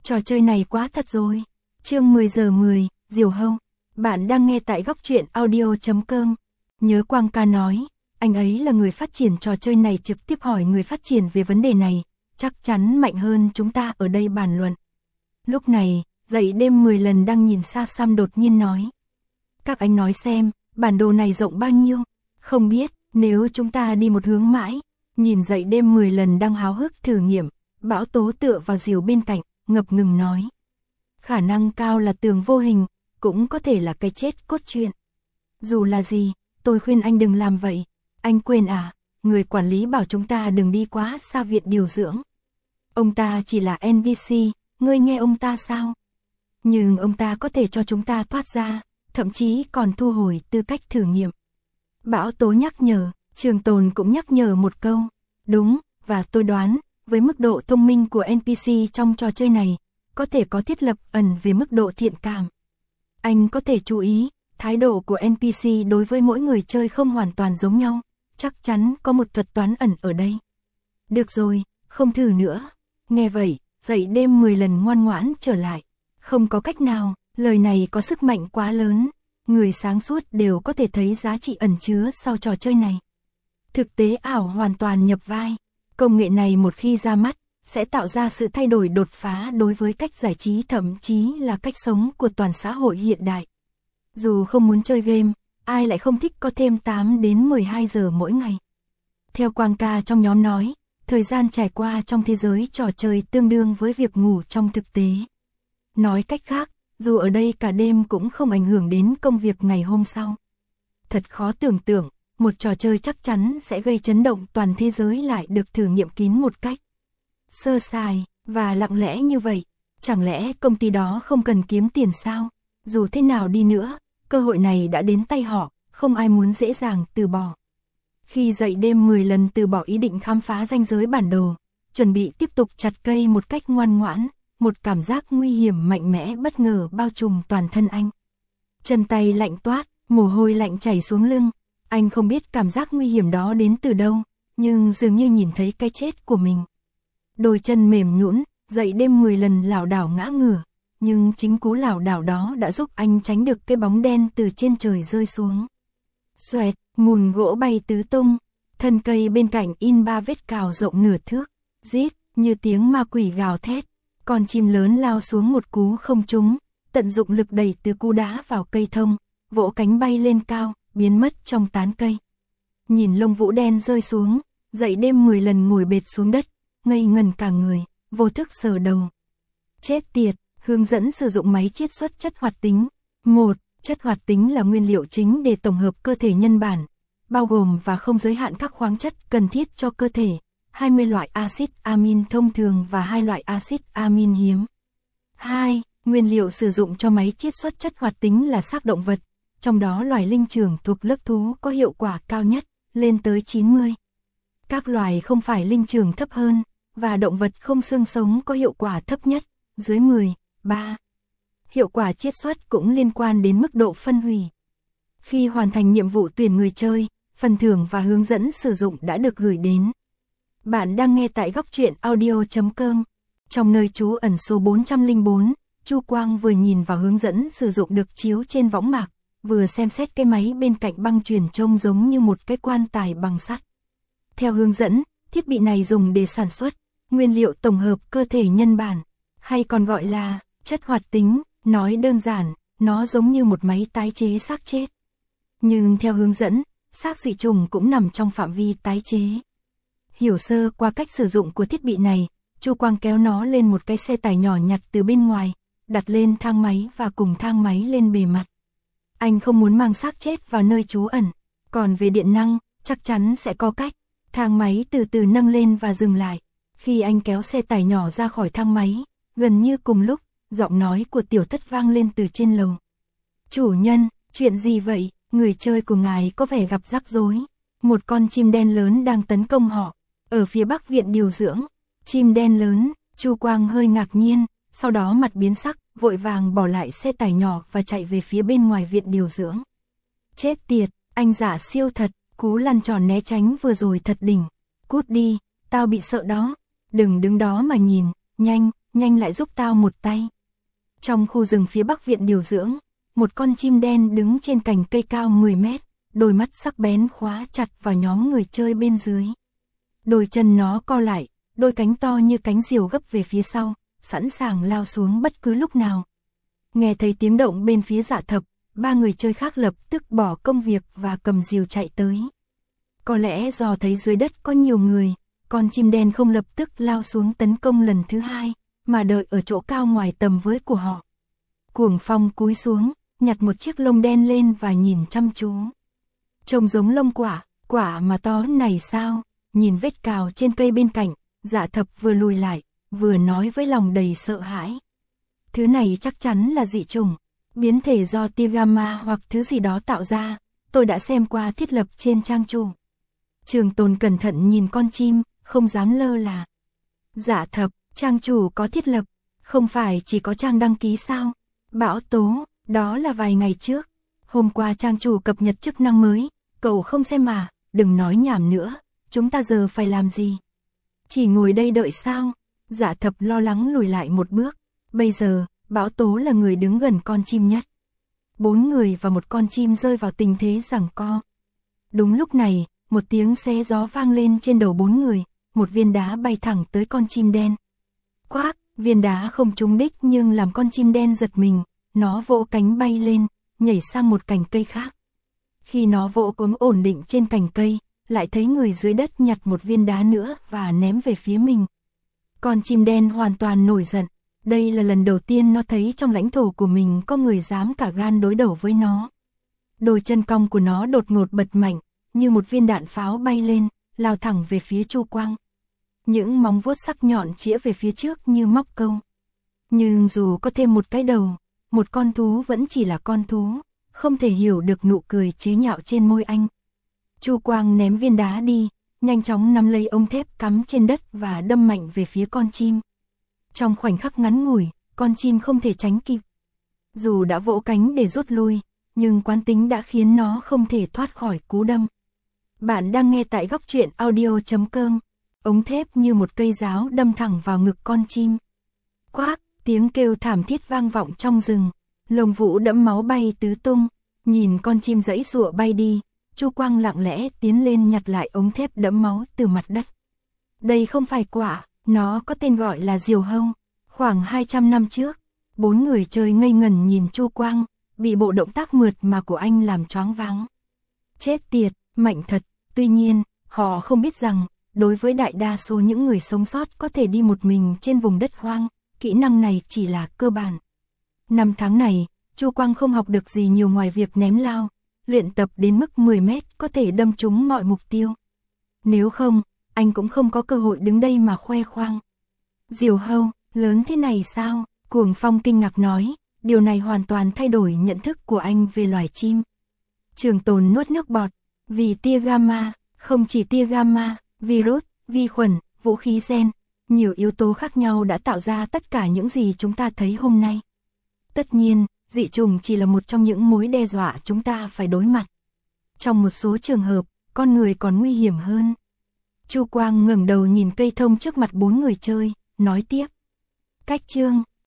Trò chơi này quá thật rồi. Chương 10 giờ 10, Diều Hâu. Bạn đang nghe tại góc truyện audio.com. Nhớ Quang ca nói, anh ấy là người phát triển trò chơi này, trực tiếp hỏi người phát triển về vấn đề này, chắc chắn mạnh hơn chúng ta ở đây bàn luận. Lúc này, dậy đêm 10 lần đang nhìn xa xăm đột nhiên nói. Các anh nói xem, bản đồ này rộng bao nhiêu? Không biết, nếu chúng ta đi một hướng mãi. Nhìn dậy đêm 10 lần đang háo hức thử nghiệm, Bão Tố tựa vào diều bên cạnh, ngập ngừng nói. Khả năng cao là tường vô hình, cũng có thể là cái chết cốt truyện. Dù là gì, tôi khuyên anh đừng làm vậy. Anh quên à, người quản lý bảo chúng ta đừng đi quá xa viện điều dưỡng. Ông ta chỉ là NPC, ngươi nghe ông ta sao? Nhưng ông ta có thể cho chúng ta thoát ra, thậm chí còn thu hồi tư cách thử nghiệm. Bão Tố nhắc nhở, Trường Tồn cũng nhắc nhở một câu. Đúng, và tôi đoán, với mức độ thông minh của NPC trong trò chơi này, có thể có thiết lập ẩn về mức độ thiện cảm. Anh có thể chú ý, thái độ của NPC đối với mỗi người chơi không hoàn toàn giống nhau, chắc chắn có một thuật toán ẩn ở đây. Được rồi, không thử nữa. Nghe vậy, dậy đêm 10 lần ngoan ngoãn trở lại. Không có cách nào, lời này có sức mạnh quá lớn. Người sáng suốt đều có thể thấy giá trị ẩn chứa sau trò chơi này. Thực tế ảo hoàn toàn nhập vai. Công nghệ này một khi ra mắt, sẽ tạo ra sự thay đổi đột phá đối với cách giải trí, thậm chí là cách sống của toàn xã hội hiện đại. Dù không muốn chơi game, ai lại không thích có thêm 8 đến 12 giờ mỗi ngày. Theo Quang ca trong nhóm nói, thời gian trải qua trong thế giới trò chơi tương đương với việc ngủ trong thực tế. Nói cách khác, dù ở đây cả đêm cũng không ảnh hưởng đến công việc ngày hôm sau. Thật khó tưởng tượng, một trò chơi chắc chắn sẽ gây chấn động toàn thế giới lại được thử nghiệm kín một cách sơ sài và lặng lẽ như vậy. Chẳng lẽ công ty đó không cần kiếm tiền sao? Dù thế nào đi nữa, cơ hội này đã đến tay họ, không ai muốn dễ dàng từ bỏ. Khi dậy đêm 10 lần từ bỏ ý định khám phá ranh giới bản đồ, chuẩn bị tiếp tục chặt cây một cách ngoan ngoãn, một cảm giác nguy hiểm mạnh mẽ bất ngờ bao trùm toàn thân anh. Chân tay lạnh toát, mồ hôi lạnh chảy xuống lưng. Anh không biết cảm giác nguy hiểm đó đến từ đâu, nhưng dường như nhìn thấy cái chết của mình. Đôi chân mềm nhũn, dậy đêm 10 lần lảo đảo ngã ngửa, nhưng chính cú lảo đảo đó đã giúp anh tránh được cái bóng đen từ trên trời rơi xuống. Xoẹt, mùn gỗ bay tứ tung, thân cây bên cạnh in 3 vết cào rộng nửa thước, rít như tiếng ma quỷ gào thét. Con chim lớn lao xuống một cú không trúng, tận dụng lực đẩy từ cú đá vào cây thông, vỗ cánh bay lên cao, biến mất trong tán cây. Nhìn lông vũ đen rơi xuống, dậy đêm 10 lần ngồi bệt xuống đất, ngây ngần cả người, vô thức sờ đầu. Chết tiệt, hướng dẫn sử dụng máy chiết xuất chất hoạt tính. 1. Chất hoạt tính là nguyên liệu chính để tổng hợp cơ thể nhân bản, bao gồm và không giới hạn các khoáng chất cần thiết cho cơ thể, 20 loại axit amin thông thường và 2 loại axit amin hiếm. 2. Nguyên liệu sử dụng cho máy chiết xuất chất hoạt tính là xác động vật, trong đó loài linh trưởng thuộc lớp thú có hiệu quả cao nhất, lên tới 90. Các loài không phải linh trưởng thấp hơn, và động vật không xương sống có hiệu quả thấp nhất, dưới 10. 3. Hiệu quả chiết xuất cũng liên quan đến mức độ phân hủy. Khi hoàn thành nhiệm vụ tuyển người chơi, phần thưởng và hướng dẫn sử dụng đã được gửi đến. Bạn đang nghe tại góc truyện audio.com. Trong nơi trú ẩn số 404, Chu Quang vừa nhìn vào hướng dẫn sử dụng được chiếu trên võng mạc, vừa xem xét cái máy bên cạnh băng chuyền trông giống như một cái quan tài bằng sắt. Theo hướng dẫn, thiết bị này dùng để sản xuất nguyên liệu tổng hợp cơ thể nhân bản, hay còn gọi là chất hoạt tính. Nói đơn giản, nó giống như một máy tái chế xác chết. Nhưng theo hướng dẫn, xác dị trùng cũng nằm trong phạm vi tái chế. Hiểu sơ qua cách sử dụng của thiết bị này, Chu Quang kéo nó lên một cái xe tải nhỏ nhặt từ bên ngoài, đặt lên thang máy và cùng thang máy lên bề mặt. Anh không muốn mang xác chết vào nơi trú ẩn, còn về điện năng, chắc chắn sẽ có cách. Thang máy từ từ nâng lên và dừng lại. Khi anh kéo xe tải nhỏ ra khỏi thang máy, gần như cùng lúc, giọng nói của Tiểu Thất vang lên từ trên lầu. Chủ nhân, chuyện gì vậy? Người chơi của ngài có vẻ gặp rắc rối. Một con chim đen lớn đang tấn công họ, ở phía bắc viện điều dưỡng. Chim đen lớn, Chu Quang hơi ngạc nhiên, sau đó mặt biến sắc, vội vàng bỏ lại xe tải nhỏ và chạy về phía bên ngoài viện điều dưỡng. Chết tiệt, anh giả siêu thật, cú lăn tròn né tránh vừa rồi thật đỉnh. Cút đi, tao bị sợ đó. Đừng đứng đó mà nhìn, nhanh, nhanh lại giúp tao một tay. Trong khu rừng phía bắc viện điều dưỡng, một con chim đen đứng trên cành cây cao 10 mét, đôi mắt sắc bén khóa chặt vào nhóm người chơi bên dưới. Đôi chân nó co lại, đôi cánh to như cánh diều gấp về phía sau, sẵn sàng lao xuống bất cứ lúc nào. Nghe thấy tiếng động bên phía Dạ Thập, ba người chơi khác lập tức bỏ công việc và cầm diều chạy tới. Có lẽ do thấy dưới đất có nhiều người, con chim đen không lập tức lao xuống tấn công lần thứ hai, mà đợi ở chỗ cao ngoài tầm với của họ. Cuồng Phong cúi xuống, nhặt một chiếc lông đen lên và nhìn chăm chú. Trông giống lông quả mà to này sao? Nhìn vết cào trên cây bên cạnh, Dạ Thập vừa lùi lại, vừa nói với lòng đầy sợ hãi. Thứ này chắc chắn là dị chủng, biến thể do tia gamma hoặc thứ gì đó tạo ra, tôi đã xem qua thiết lập trên trang chủ. Trường Tồn cẩn thận nhìn con chim, không dám lơ là. Dạ Thập, trang chủ có thiết lập, không phải chỉ có trang đăng ký sao? Bão tố, đó là vài ngày trước. Hôm qua trang chủ cập nhật chức năng mới, cậu không xem mà, đừng nói nhảm nữa, chúng ta giờ phải làm gì? Chỉ ngồi đây đợi sao? Dạ Thập lo lắng lùi lại một bước. Bây giờ, Bão Tố là người đứng gần con chim nhất. 4 người và một con chim rơi vào tình thế giằng co. Đúng lúc này, một tiếng xé gió vang lên trên đầu 4 người, một viên đá bay thẳng tới con chim đen. Quác, viên đá không trúng đích nhưng làm con chim đen giật mình, nó vỗ cánh bay lên, nhảy sang một cành cây khác. Khi nó vỗ cánh ổn định trên cành cây, lại thấy người dưới đất nhặt một viên đá nữa và ném về phía mình. Con chim đen hoàn toàn nổi giận, đây là lần đầu tiên nó thấy trong lãnh thổ của mình có người dám cả gan đối đầu với nó. Đôi chân cong của nó đột ngột bật mạnh, như một viên đạn pháo bay lên, lao thẳng về phía Chu Quang. Những móng vuốt sắc nhọn chĩa về phía trước như móc câu. Nhưng dù có thêm một cái đầu, một con thú vẫn chỉ là con thú, không thể hiểu được nụ cười chế nhạo trên môi anh. Chu Quang ném viên đá đi, nhanh chóng nắm lấy ống thép cắm trên đất và đâm mạnh về phía con chim. Trong khoảnh khắc ngắn ngủi, con chim không thể tránh kịp. Dù đã vỗ cánh để rút lui, nhưng quán tính đã khiến nó không thể thoát khỏi cú đâm. Bạn đang nghe tại Góc Truyện Audio.com. Ống thép như một cây giáo đâm thẳng vào ngực con chim. Quác, tiếng kêu thảm thiết vang vọng trong rừng. Lông vũ đẫm máu bay tứ tung. Nhìn con chim giãy giụa bay đi, Chu Quang lặng lẽ tiến lên nhặt lại ống thép đẫm máu từ mặt đất. Đây không phải quả, nó có tên gọi là diều hâu. Khoảng 200 năm trước, 4 người chơi ngây ngẩn nhìn Chu Quang, bị bộ động tác mượt mà của anh làm choáng váng. Chết tiệt, mạnh thật. Tuy nhiên, họ không biết rằng, đối với đại đa số những người sống sót có thể đi một mình trên vùng đất hoang, kỹ năng này chỉ là cơ bản. Năm tháng này, Chu Quang không học được gì nhiều ngoài việc ném lao, luyện tập đến mức 10 mét có thể đâm trúng mọi mục tiêu. Nếu không, anh cũng không có cơ hội đứng đây mà khoe khoang. Diều hâu, lớn thế này sao? Cuồng Phong kinh ngạc nói, điều này hoàn toàn thay đổi nhận thức của anh về loài chim. Trường Tồn nuốt nước bọt, vì tia gamma, không chỉ tia gamma, virus, vi khuẩn, vũ khí gen, nhiều yếu tố khác nhau đã tạo ra tất cả những gì chúng ta thấy hôm nay. Tất nhiên, dị chủng chỉ là một trong những mối đe dọa chúng ta phải đối mặt. Trong một số trường hợp, con người còn nguy hiểm hơn. Chu Quang ngẩng đầu nhìn cây thông trước mặt 4 người chơi, nói tiếp. Cách chương